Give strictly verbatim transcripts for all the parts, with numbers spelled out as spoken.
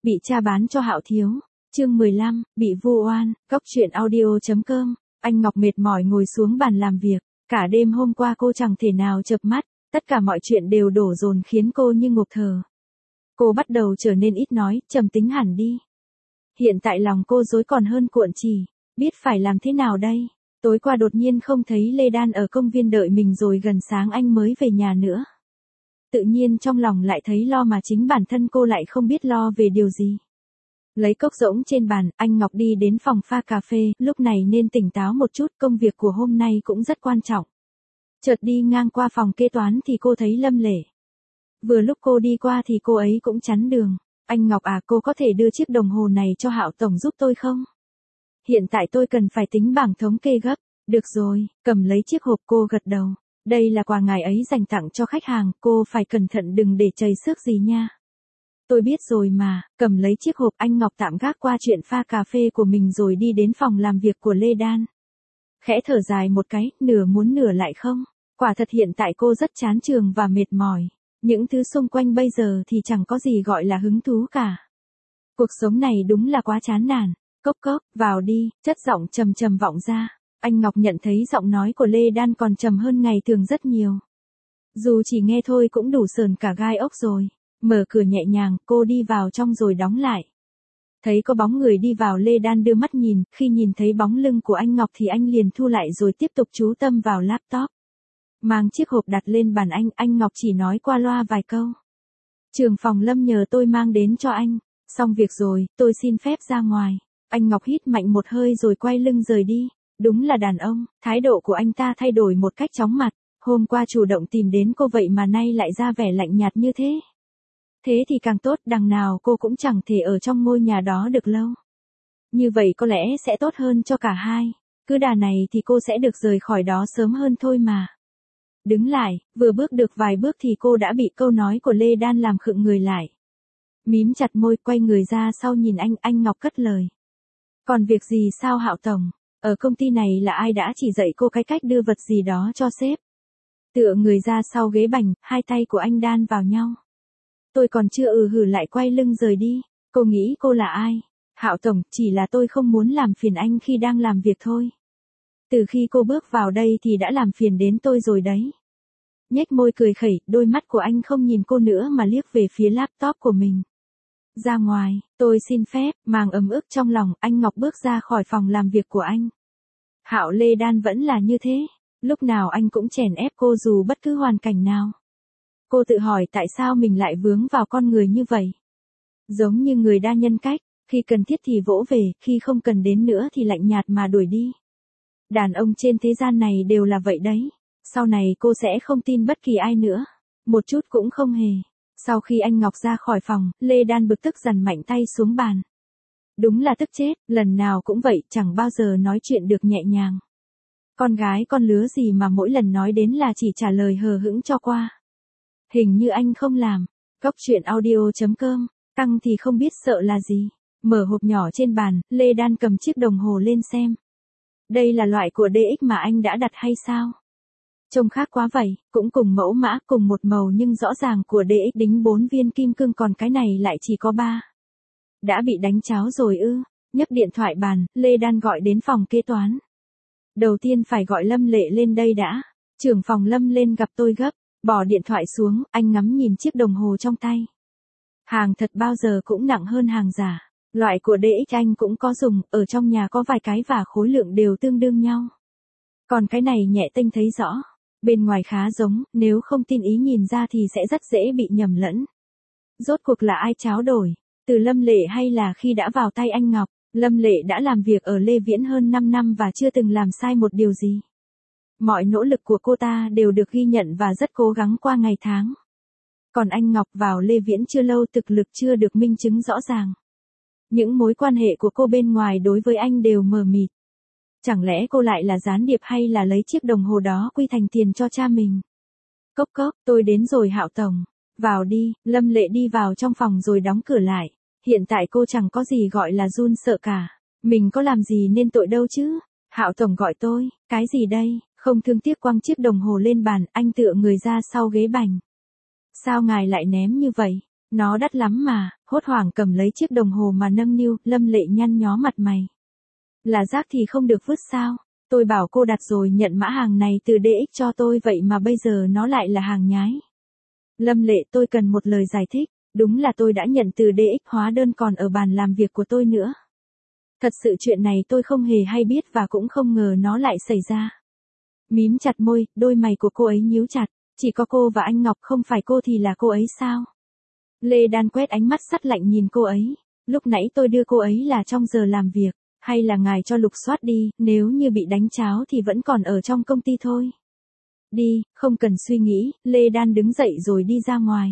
Bị cha bán cho Hạo Thiếu. Chương mười lăm, bị vu oan. Cốc truyện audio chấm com. Anh Ngọc mệt mỏi ngồi xuống bàn làm việc. Cả đêm hôm qua cô chẳng thể nào chợp mắt, tất cả mọi chuyện đều đổ dồn khiến cô như ngộp thở. Cô bắt đầu trở nên ít nói, trầm tính hẳn đi. Hiện tại lòng cô rối còn hơn cuộn chỉ, biết phải làm thế nào đây. Tối qua đột nhiên không thấy Lê Đan ở công viên đợi mình rồi gần sáng anh mới về nhà nữa. Tự nhiên trong lòng lại thấy lo mà chính bản thân cô lại không biết lo về điều gì. Lấy cốc rỗng trên bàn, anh Ngọc đi đến phòng pha cà phê, lúc này nên tỉnh táo một chút, công việc của hôm nay cũng rất quan trọng. Chợt đi ngang qua phòng kế toán thì cô thấy Lâm Lệ. Vừa lúc cô đi qua thì cô ấy cũng chắn đường. Anh Ngọc à, cô có thể đưa chiếc đồng hồ này cho Hạo Tổng giúp tôi không? Hiện tại tôi cần phải tính bảng thống kê gấp. Được rồi, cầm lấy chiếc hộp, cô gật đầu. Đây là quà ngài ấy dành tặng cho khách hàng, cô phải cẩn thận đừng để chảy xước gì nha. Tôi biết rồi mà, cầm lấy chiếc hộp, anh Ngọc tạm gác qua chuyện pha cà phê của mình rồi đi đến phòng làm việc của Lê Đan. Khẽ thở dài một cái, nửa muốn nửa lại không. Quả thật hiện tại cô rất chán trường và mệt mỏi. Những thứ xung quanh bây giờ thì chẳng có gì gọi là hứng thú cả. Cuộc sống này đúng là quá chán nản. Cốc cốc, vào đi, chất giọng trầm trầm vọng ra. Anh Ngọc nhận thấy giọng nói của Lê Đan còn trầm hơn ngày thường rất nhiều. Dù chỉ nghe thôi cũng đủ sờn cả gai ốc rồi. Mở cửa nhẹ nhàng, cô đi vào trong rồi đóng lại. Thấy có bóng người đi vào, Lê Đan đưa mắt nhìn, khi nhìn thấy bóng lưng của anh Ngọc thì anh liền thu lại rồi tiếp tục chú tâm vào laptop. Mang chiếc hộp đặt lên bàn anh, anh Ngọc chỉ nói qua loa vài câu. Trưởng phòng Lâm nhờ tôi mang đến cho anh. Xong việc rồi, tôi xin phép ra ngoài. Anh Ngọc hít mạnh một hơi rồi quay lưng rời đi. Đúng là đàn ông, thái độ của anh ta thay đổi một cách chóng mặt. Hôm qua chủ động tìm đến cô vậy mà nay lại ra vẻ lạnh nhạt như thế. Thế thì càng tốt, đằng nào cô cũng chẳng thể ở trong ngôi nhà đó được lâu. Như vậy có lẽ sẽ tốt hơn cho cả hai. Cứ đà này thì cô sẽ được rời khỏi đó sớm hơn thôi mà. Đứng lại, vừa bước được vài bước thì cô đã bị câu nói của Lê Đan làm khựng người lại. Mím chặt môi, quay người ra sau nhìn anh, anh Ngọc cất lời. Còn việc gì sao Hạo Tổng? Ở công ty này là ai đã chỉ dạy cô cái cách đưa vật gì đó cho sếp? Tựa người ra sau ghế bành, hai tay của anh đan vào nhau. Tôi còn chưa ừ hử lại quay lưng rời đi. Cô nghĩ cô là ai? Hạo Tổng, chỉ là tôi không muốn làm phiền anh khi đang làm việc thôi. Từ khi cô bước vào đây thì đã làm phiền đến tôi rồi đấy. Nhếch môi cười khẩy, đôi mắt của anh không nhìn cô nữa mà liếc về phía laptop của mình. Ra ngoài, tôi xin phép, mang ấm ức trong lòng, anh Ngọc bước ra khỏi phòng làm việc của anh. Hạo Lê Đan vẫn là như thế, lúc nào anh cũng chèn ép cô dù bất cứ hoàn cảnh nào. Cô tự hỏi tại sao mình lại vướng vào con người như vậy. Giống như người đa nhân cách, khi cần thiết thì vỗ về, khi không cần đến nữa thì lạnh nhạt mà đuổi đi. Đàn ông trên thế gian này đều là vậy đấy. Sau này cô sẽ không tin bất kỳ ai nữa. Một chút cũng không hề. Sau khi anh Ngọc ra khỏi phòng, Lê Đan bực tức giằn mạnh tay xuống bàn. Đúng là tức chết, lần nào cũng vậy, chẳng bao giờ nói chuyện được nhẹ nhàng. Con gái con lứa gì mà mỗi lần nói đến là chỉ trả lời hờ hững cho qua. Hình như anh không làm. Cốc truyện audio chấm com. Căng thì không biết sợ là gì. Mở hộp nhỏ trên bàn, Lê Đan cầm chiếc đồng hồ lên xem. Đây là loại của đê ích mà anh đã đặt hay sao? Trông khác quá vậy, cũng cùng mẫu mã, cùng một màu nhưng rõ ràng của đê ích đính bốn viên kim cương còn cái này lại chỉ có ba. Đã bị đánh cháo rồi ư? Nhấc điện thoại bàn, Lê Đan gọi đến phòng kế toán. Đầu tiên phải gọi Lâm Lệ lên đây đã. Trưởng phòng Lâm lên gặp tôi gấp. Bỏ điện thoại xuống, anh ngắm nhìn chiếc đồng hồ trong tay. Hàng thật bao giờ cũng nặng hơn hàng giả. Loại của đê ích anh cũng có dùng, ở trong nhà có vài cái và khối lượng đều tương đương nhau. Còn cái này nhẹ tênh thấy rõ. Bên ngoài khá giống, nếu không tin ý nhìn ra thì sẽ rất dễ bị nhầm lẫn. Rốt cuộc là ai tráo đổi? Từ Lâm Lệ hay là khi đã vào tay anh Ngọc? Lâm Lệ đã làm việc ở Lê Viễn hơn năm năm và chưa từng làm sai một điều gì. Mọi nỗ lực của cô ta đều được ghi nhận và rất cố gắng qua ngày tháng. Còn anh Ngọc vào Lê Viễn chưa lâu, thực lực chưa được minh chứng rõ ràng. Những mối quan hệ của cô bên ngoài đối với anh đều mờ mịt. Chẳng lẽ cô lại là gián điệp hay là lấy chiếc đồng hồ đó quy thành tiền cho cha mình? Cốc cốc, tôi đến rồi Hạo Tổng. Vào đi. Lâm Lệ đi vào trong phòng rồi đóng cửa lại. Hiện tại cô chẳng có gì gọi là run sợ cả. Mình có làm gì nên tội đâu chứ? Hạo Tổng gọi tôi. Cái gì đây? Không thương tiếc quăng chiếc đồng hồ lên bàn, anh tựa người ra sau ghế bành. Sao ngài lại ném như vậy? Nó đắt lắm mà, hốt hoảng cầm lấy chiếc đồng hồ mà nâng niu, Lâm Lệ nhăn nhó mặt mày. Là rác thì không được vứt sao? Tôi bảo cô đặt rồi nhận mã hàng này từ đê ích cho tôi vậy mà bây giờ nó lại là hàng nhái. Lâm Lệ, tôi cần một lời giải thích, đúng là tôi đã nhận từ đê ích, hóa đơn còn ở bàn làm việc của tôi nữa. Thật sự chuyện này tôi không hề hay biết và cũng không ngờ nó lại xảy ra. Mím chặt môi, đôi mày của cô ấy nhíu chặt, chỉ có cô và anh Ngọc, không phải cô thì là cô ấy sao? Lê Đan quét ánh mắt sắt lạnh nhìn cô ấy, lúc nãy tôi đưa cô ấy là trong giờ làm việc, hay là ngài cho lục soát đi, nếu như bị đánh cháo thì vẫn còn ở trong công ty thôi. Đi, không cần suy nghĩ, Lê Đan đứng dậy rồi đi ra ngoài.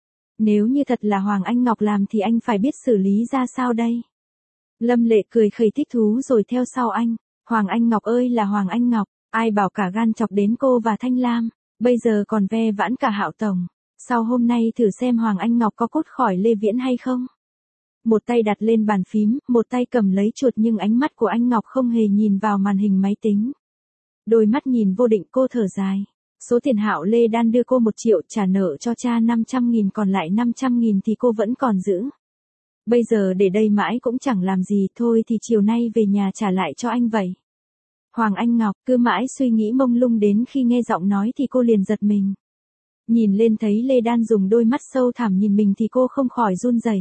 Nếu như thật là Hoàng Anh Ngọc làm thì anh phải biết xử lý ra sao đây? Lâm Lệ cười khẩy thích thú rồi theo sau anh. Hoàng Anh Ngọc ơi là Hoàng Anh Ngọc, ai bảo cả gan chọc đến cô và Thanh Lam, bây giờ còn ve vãn cả Hạo Tổng. Sau hôm nay thử xem Hoàng Anh Ngọc có cốt khỏi Lê Viễn hay không? Một tay đặt lên bàn phím, một tay cầm lấy chuột nhưng ánh mắt của anh Ngọc không hề nhìn vào màn hình máy tính. Đôi mắt nhìn vô định, cô thở dài. Số tiền Hạo Lê Đan đưa cô một triệu, trả nợ cho cha năm trăm nghìn, còn lại năm trăm nghìn thì cô vẫn còn giữ. Bây giờ để đây mãi cũng chẳng làm gì, thôi thì chiều nay về nhà trả lại cho anh vậy. Hoàng Anh Ngọc cứ mãi suy nghĩ mông lung, đến khi nghe giọng nói thì cô liền giật mình. Nhìn lên thấy Lê Đan dùng đôi mắt sâu thẳm nhìn mình thì cô không khỏi run rẩy.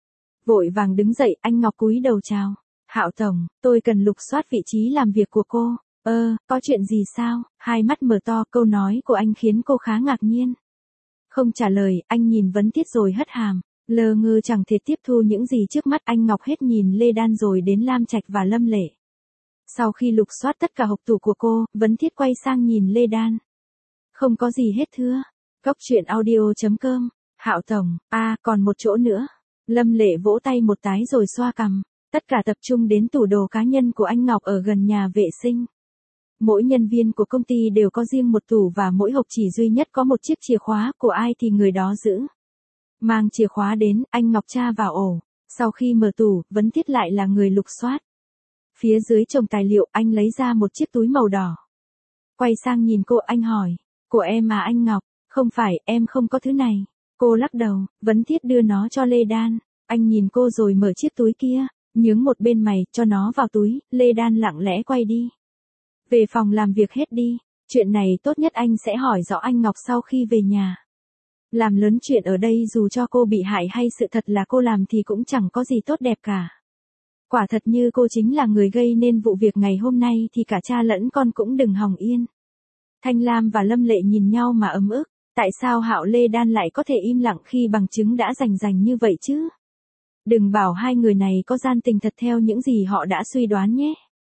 Vội vàng đứng dậy, anh Ngọc cúi đầu chào. Hạo Tổng, tôi cần lục soát vị trí làm việc của cô. Ơ, có chuyện gì sao? Hai mắt mở to, câu nói của anh khiến cô khá ngạc nhiên. Không trả lời, anh nhìn Vấn Tiết rồi hất hàm, lơ ngơ chẳng thể tiếp thu những gì trước mắt. Anh Ngọc hết nhìn Lê Đan rồi đến Lam Trạch và Lâm Lệ. Sau khi lục soát tất cả hộp tủ của cô, Vấn Thiết quay sang nhìn Lê Đan. Không có gì hết thưa. Cốc truyện audio chấm com. Hạo Tổng, à, còn một chỗ nữa. Lâm Lệ vỗ tay một cái rồi xoa cằm. Tất cả tập trung đến tủ đồ cá nhân của anh Ngọc ở gần nhà vệ sinh. Mỗi nhân viên của công ty đều có riêng một tủ và mỗi hộp chỉ duy nhất có một chiếc chìa khóa, của ai thì người đó giữ. Mang chìa khóa đến, anh Ngọc tra vào ổ. Sau khi mở tủ, Vấn Thiết lại là người lục soát. Phía dưới chồng tài liệu, anh lấy ra một chiếc túi màu đỏ. Quay sang nhìn cô, anh hỏi. Của em à anh Ngọc? Không phải, em không có thứ này. Cô lắc đầu. Vấn Thiết đưa nó cho Lê Đan. Anh nhìn cô rồi mở chiếc túi kia, nhướng một bên mày, cho nó vào túi. Lê Đan lặng lẽ quay đi. Về phòng làm việc hết đi. Chuyện này tốt nhất anh sẽ hỏi rõ anh Ngọc sau khi về nhà. Làm lớn chuyện ở đây dù cho cô bị hại hay sự thật là cô làm thì cũng chẳng có gì tốt đẹp cả. Quả thật như cô chính là người gây nên vụ việc ngày hôm nay thì cả cha lẫn con cũng đừng hòng yên. Thanh Lam và Lâm Lệ nhìn nhau mà ấm ức. Tại sao Hạo Lê Đan lại có thể im lặng khi bằng chứng đã rành rành như vậy chứ? Đừng bảo hai người này có gian tình thật theo những gì họ đã suy đoán nhé.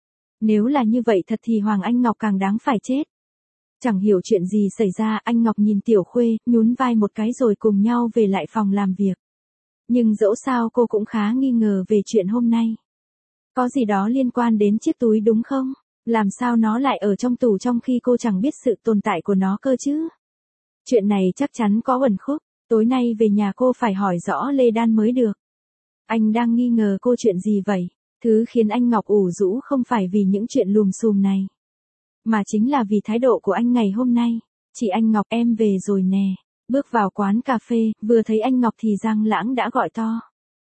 Nếu là như vậy thật thì Hoàng Anh Ngọc càng đáng phải chết. Chẳng hiểu chuyện gì xảy ra, anh Ngọc nhìn Tiểu Khuê, nhún vai một cái rồi cùng nhau về lại phòng làm việc. Nhưng dẫu sao cô cũng khá nghi ngờ về chuyện hôm nay. Có gì đó liên quan đến chiếc túi đúng không? Làm sao nó lại ở trong tủ trong khi cô chẳng biết sự tồn tại của nó cơ chứ? Chuyện này chắc chắn có uẩn khúc, tối nay về nhà cô phải hỏi rõ Lê Đan mới được. Anh đang nghi ngờ cô chuyện gì vậy? Thứ khiến anh Ngọc ủ rũ không phải vì những chuyện lùm xùm này, mà chính là vì thái độ của anh ngày hôm nay. Chị anh Ngọc, em về rồi nè. Bước vào quán cà phê, vừa thấy anh Ngọc thì Giang Lãng đã gọi to.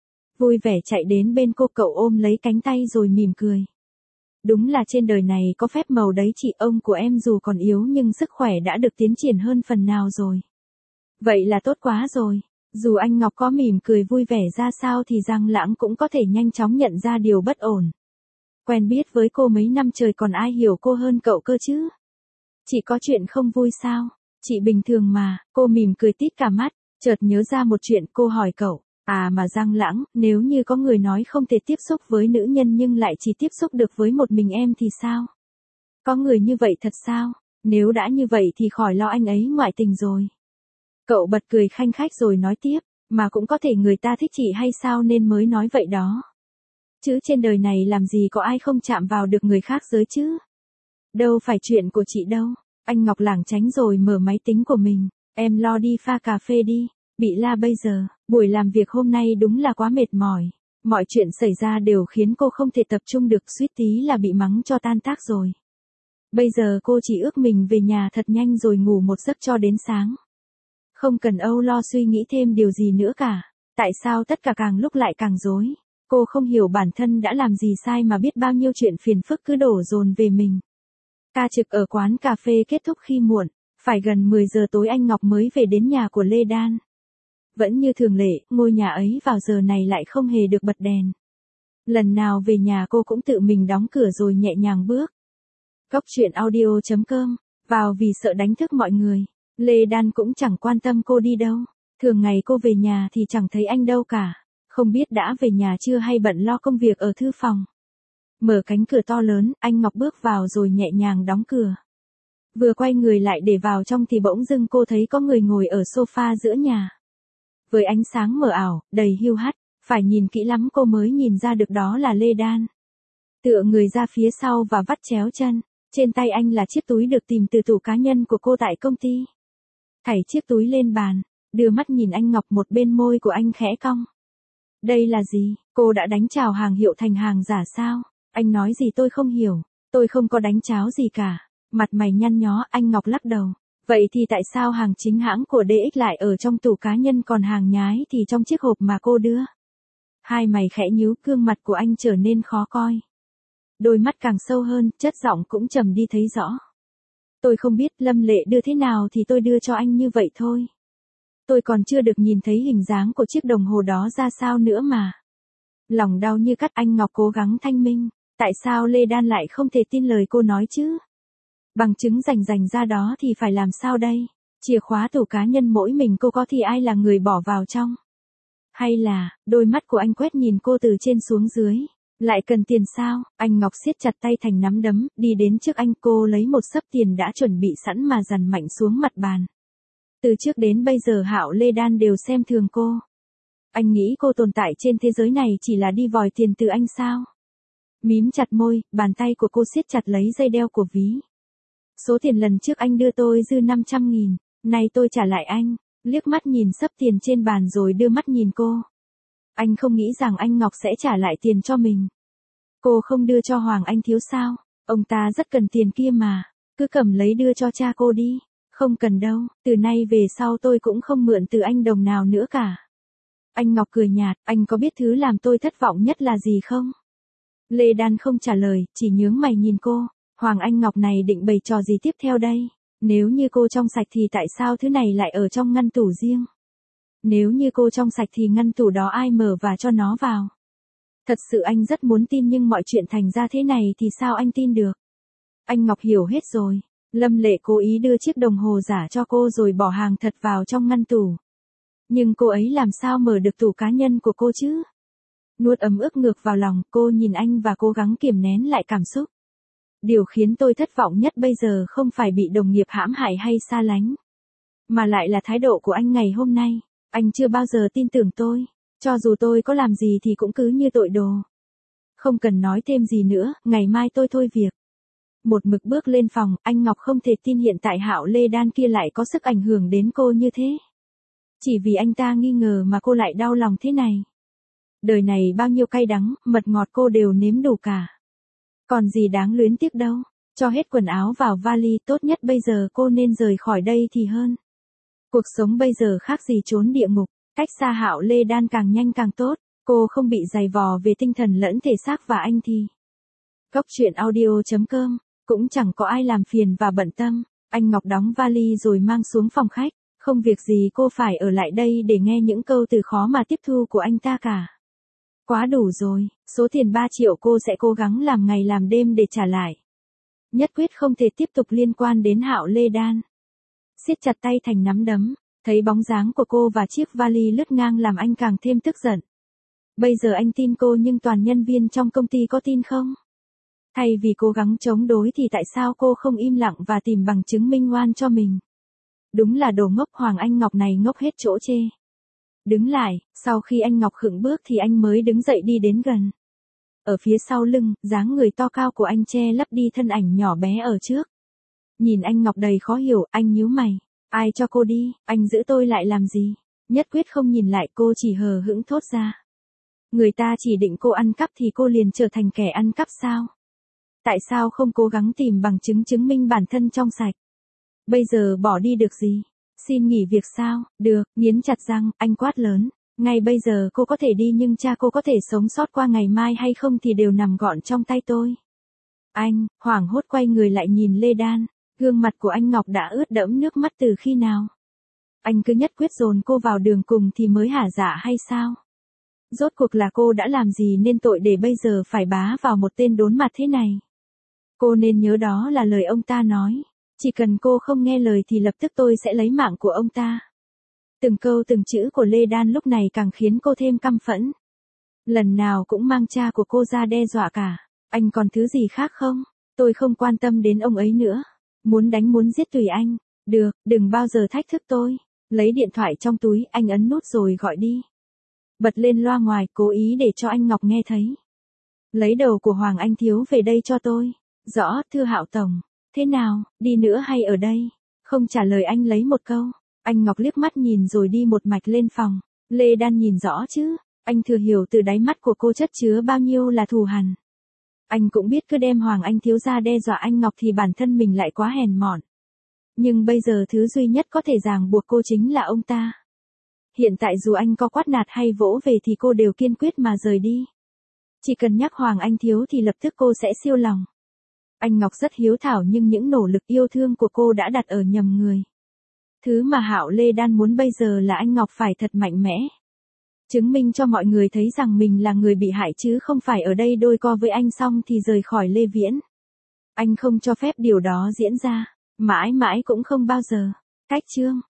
Vui vẻ chạy đến bên cô, cậu ôm lấy cánh tay rồi mỉm cười. Đúng là trên đời này có phép màu đấy chị, ông của em dù còn yếu nhưng sức khỏe đã được tiến triển hơn phần nào rồi. Vậy là tốt quá rồi. Dù anh Ngọc có mỉm cười vui vẻ ra sao thì Giang Lãng cũng có thể nhanh chóng nhận ra điều bất ổn. Quen biết với cô mấy năm trời còn ai hiểu cô hơn cậu cơ chứ? Chị có chuyện không vui sao? Chị bình thường mà. Cô mỉm cười tít cả mắt, chợt nhớ ra một chuyện, cô hỏi cậu. À mà Giang Lãng, nếu như có người nói không thể tiếp xúc với nữ nhân nhưng lại chỉ tiếp xúc được với một mình em thì sao? Có người như vậy thật sao? Nếu đã như vậy thì khỏi lo anh ấy ngoại tình rồi. Cậu bật cười khanh khách rồi nói tiếp, mà cũng có thể người ta thích chị hay sao nên mới nói vậy đó. Chứ trên đời này làm gì có ai không chạm vào được người khác giới chứ? Đâu phải chuyện của chị đâu. Anh Ngọc lảng tránh rồi mở máy tính của mình. Em lo đi pha cà phê đi. Bị la bây giờ, buổi làm việc hôm nay đúng là quá mệt mỏi. Mọi chuyện xảy ra đều khiến cô không thể tập trung được, suýt tí là bị mắng cho tan tác rồi. Bây giờ cô chỉ ước mình về nhà thật nhanh rồi ngủ một giấc cho đến sáng. Không cần âu lo suy nghĩ thêm điều gì nữa cả. Tại sao tất cả càng lúc lại càng rối? Cô không hiểu bản thân đã làm gì sai mà biết bao nhiêu chuyện phiền phức cứ đổ dồn về mình. Ca trực ở quán cà phê kết thúc khi muộn, phải gần mười giờ tối anh Ngọc mới về đến nhà của Lê Đan. Vẫn như thường lệ, ngôi nhà ấy vào giờ này lại không hề được bật đèn. Lần nào về nhà cô cũng tự mình đóng cửa rồi nhẹ nhàng bước. Góc truyện audio chấm com, vào vì sợ đánh thức mọi người. Lê Đan cũng chẳng quan tâm cô đi đâu. Thường ngày cô về nhà thì chẳng thấy anh đâu cả. Không biết đã về nhà chưa hay bận lo công việc ở thư phòng. Mở cánh cửa to lớn, anh Ngọc bước vào rồi nhẹ nhàng đóng cửa. Vừa quay người lại để vào trong thì bỗng dưng cô thấy có người ngồi ở sofa giữa nhà. Với ánh sáng mờ ảo, đầy hiu hắt, phải nhìn kỹ lắm cô mới nhìn ra được đó là Lê Đan. Tựa người ra phía sau và vắt chéo chân, trên tay anh là chiếc túi được tìm từ tủ cá nhân của cô tại công ty. Thảy chiếc túi lên bàn, đưa mắt nhìn anh Ngọc, một bên môi của anh khẽ cong. Đây là gì? Cô đã đánh chào hàng hiệu thành hàng giả sao? Anh nói gì tôi không hiểu, tôi không có đánh cháo gì cả. Mặt mày nhăn nhó, anh Ngọc lắc đầu. Vậy thì tại sao hàng chính hãng của đê ích lại ở trong tủ cá nhân còn hàng nhái thì trong chiếc hộp mà cô đưa? Hai mày khẽ nhíu, gương mặt của anh trở nên khó coi. Đôi mắt càng sâu hơn, chất giọng cũng trầm đi thấy rõ. Tôi không biết Lâm Lệ đưa thế nào thì tôi đưa cho anh như vậy thôi. Tôi còn chưa được nhìn thấy hình dáng của chiếc đồng hồ đó ra sao nữa mà. Lòng đau như cắt, anh Ngọc cố gắng thanh minh. Tại sao Lê Đan lại không thể tin lời cô nói chứ? Bằng chứng rành rành ra đó thì phải làm sao đây? Chìa khóa tủ cá nhân mỗi mình cô có thì ai là người bỏ vào trong? Hay là, đôi mắt của anh quét nhìn cô từ trên xuống dưới. Lại cần tiền sao? Anh Ngọc siết chặt tay thành nắm đấm, đi đến trước anh, cô lấy một xấp tiền đã chuẩn bị sẵn mà dằn mạnh xuống mặt bàn. Từ trước đến bây giờ Hạo Lê Đan đều xem thường cô. Anh nghĩ cô tồn tại trên thế giới này chỉ là đi vòi tiền từ anh sao? Mím chặt môi, bàn tay của cô siết chặt lấy dây đeo của ví. Số tiền lần trước anh đưa tôi dư năm trăm nghìn, nay tôi trả lại anh. Liếc mắt nhìn xấp tiền trên bàn rồi đưa mắt nhìn cô. Anh không nghĩ rằng anh Ngọc sẽ trả lại tiền cho mình. Cô không đưa cho Hoàng Anh Thiếu sao? Ông ta rất cần tiền kia mà. Cứ cầm lấy đưa cho cha cô đi. Không cần đâu, từ nay về sau tôi cũng không mượn từ anh đồng nào nữa cả. Anh Ngọc cười nhạt, anh có biết thứ làm tôi thất vọng nhất là gì không? Lê Đan không trả lời, chỉ nhướng mày nhìn cô. Hoàng Anh Ngọc này định bày trò gì tiếp theo đây? Nếu như cô trong sạch thì tại sao thứ này lại ở trong ngăn tủ riêng? Nếu như cô trong sạch thì ngăn tủ đó ai mở và cho nó vào? Thật sự anh rất muốn tin nhưng mọi chuyện thành ra thế này thì sao anh tin được? Anh Ngọc hiểu hết rồi. Lâm Lệ cố ý đưa chiếc đồng hồ giả cho cô rồi bỏ hàng thật vào trong ngăn tủ. Nhưng cô ấy làm sao mở được tủ cá nhân của cô chứ? Nuốt ấm ức ngược vào lòng, cô nhìn anh và cố gắng kiềm nén lại cảm xúc. Điều khiến tôi thất vọng nhất bây giờ không phải bị đồng nghiệp hãm hại hay xa lánh, mà lại là thái độ của anh ngày hôm nay. Anh chưa bao giờ tin tưởng tôi, cho dù tôi có làm gì thì cũng cứ như tội đồ. Không cần nói thêm gì nữa, ngày mai tôi thôi việc. Một mực bước lên phòng, anh Ngọc không thể tin hiện tại Hạo Lê Đan kia lại có sức ảnh hưởng đến cô như thế. Chỉ vì anh ta nghi ngờ mà cô lại đau lòng thế này. Đời này bao nhiêu cay đắng, mật ngọt cô đều nếm đủ cả. Còn gì đáng luyến tiếc đâu, cho hết quần áo vào vali, tốt nhất bây giờ cô nên rời khỏi đây thì hơn. Cuộc sống bây giờ khác gì trốn địa ngục, cách xa Hạo Lê Đan càng nhanh càng tốt, cô không bị dày vò về tinh thần lẫn thể xác và anh thì. Góc truyện audio chấm com, cũng chẳng có ai làm phiền và bận tâm, anh Ngọc đóng vali rồi mang xuống phòng khách, không việc gì cô phải ở lại đây để nghe những câu từ khó mà tiếp thu của anh ta cả. Quá đủ rồi, số tiền ba triệu cô sẽ cố gắng làm ngày làm đêm để trả lại. Nhất quyết không thể tiếp tục liên quan đến Hạo Lê Đan. Siết chặt tay thành nắm đấm, thấy bóng dáng của cô và chiếc vali lướt ngang làm anh càng thêm tức giận. Bây giờ anh tin cô nhưng toàn nhân viên trong công ty có tin không? Thay vì cố gắng chống đối thì tại sao cô không im lặng và tìm bằng chứng minh oan cho mình? Đúng là đồ ngốc, Hoàng Anh Ngọc này ngốc hết chỗ chê. Đứng lại, sau khi anh Ngọc khựng bước thì anh mới đứng dậy đi đến gần. Ở phía sau lưng, dáng người to cao của anh che lấp đi thân ảnh nhỏ bé ở trước. Nhìn anh Ngọc đầy khó hiểu, anh nhíu mày. Ai cho cô đi, anh giữ tôi lại làm gì? Nhất quyết không nhìn lại, cô chỉ hờ hững thốt ra. Người ta chỉ định cô ăn cắp thì cô liền trở thành kẻ ăn cắp sao? Tại sao không cố gắng tìm bằng chứng chứng minh bản thân trong sạch? Bây giờ bỏ đi được gì? Xin nghỉ việc sao? Được, nghiến chặt răng, anh quát lớn. Ngay bây giờ cô có thể đi nhưng cha cô có thể sống sót qua ngày mai hay không thì đều nằm gọn trong tay tôi. Anh, hoảng hốt quay người lại nhìn Lê Đan, gương mặt của anh Ngọc đã ướt đẫm nước mắt từ khi nào? Anh cứ nhất quyết dồn cô vào đường cùng thì mới hả dạ hay sao? Rốt cuộc là cô đã làm gì nên tội để bây giờ phải bá vào một tên đốn mặt thế này? Cô nên nhớ đó là lời ông ta nói. Chỉ cần cô không nghe lời thì lập tức tôi sẽ lấy mạng của ông ta. Từng câu từng chữ của Lê Đan lúc này càng khiến cô thêm căm phẫn. Lần nào cũng mang cha của cô ra đe dọa cả. Anh còn thứ gì khác không? Tôi không quan tâm đến ông ấy nữa. Muốn đánh muốn giết tùy anh. Được, đừng bao giờ thách thức tôi. Lấy điện thoại trong túi, anh ấn nút rồi gọi đi. Bật lên loa ngoài, cố ý để cho anh Ngọc nghe thấy. Lấy đầu của Hoàng Anh Thiếu về đây cho tôi. Rõ, thưa Hạo Tổng. Thế nào, đi nữa hay ở đây? Không trả lời anh lấy một câu. Anh Ngọc liếc mắt nhìn rồi đi một mạch lên phòng. Lê Đan nhìn rõ chứ. Anh thừa hiểu từ đáy mắt của cô chất chứa bao nhiêu là thù hằn. Anh cũng biết cứ đem Hoàng Anh Thiếu ra đe dọa anh Ngọc thì bản thân mình lại quá hèn mọn. Nhưng bây giờ thứ duy nhất có thể ràng buộc cô chính là ông ta. Hiện tại dù anh có quát nạt hay vỗ về thì cô đều kiên quyết mà rời đi. Chỉ cần nhắc Hoàng Anh Thiếu thì lập tức cô sẽ siêu lòng. Anh Ngọc rất hiếu thảo nhưng những nỗ lực yêu thương của cô đã đặt ở nhầm người. Thứ mà Hạo Lê Đan muốn bây giờ là anh Ngọc phải thật mạnh mẽ. Chứng minh cho mọi người thấy rằng mình là người bị hại chứ không phải ở đây đôi co với anh xong thì rời khỏi Lê Viễn. Anh không cho phép điều đó diễn ra. Mãi mãi cũng không bao giờ. Cách chương.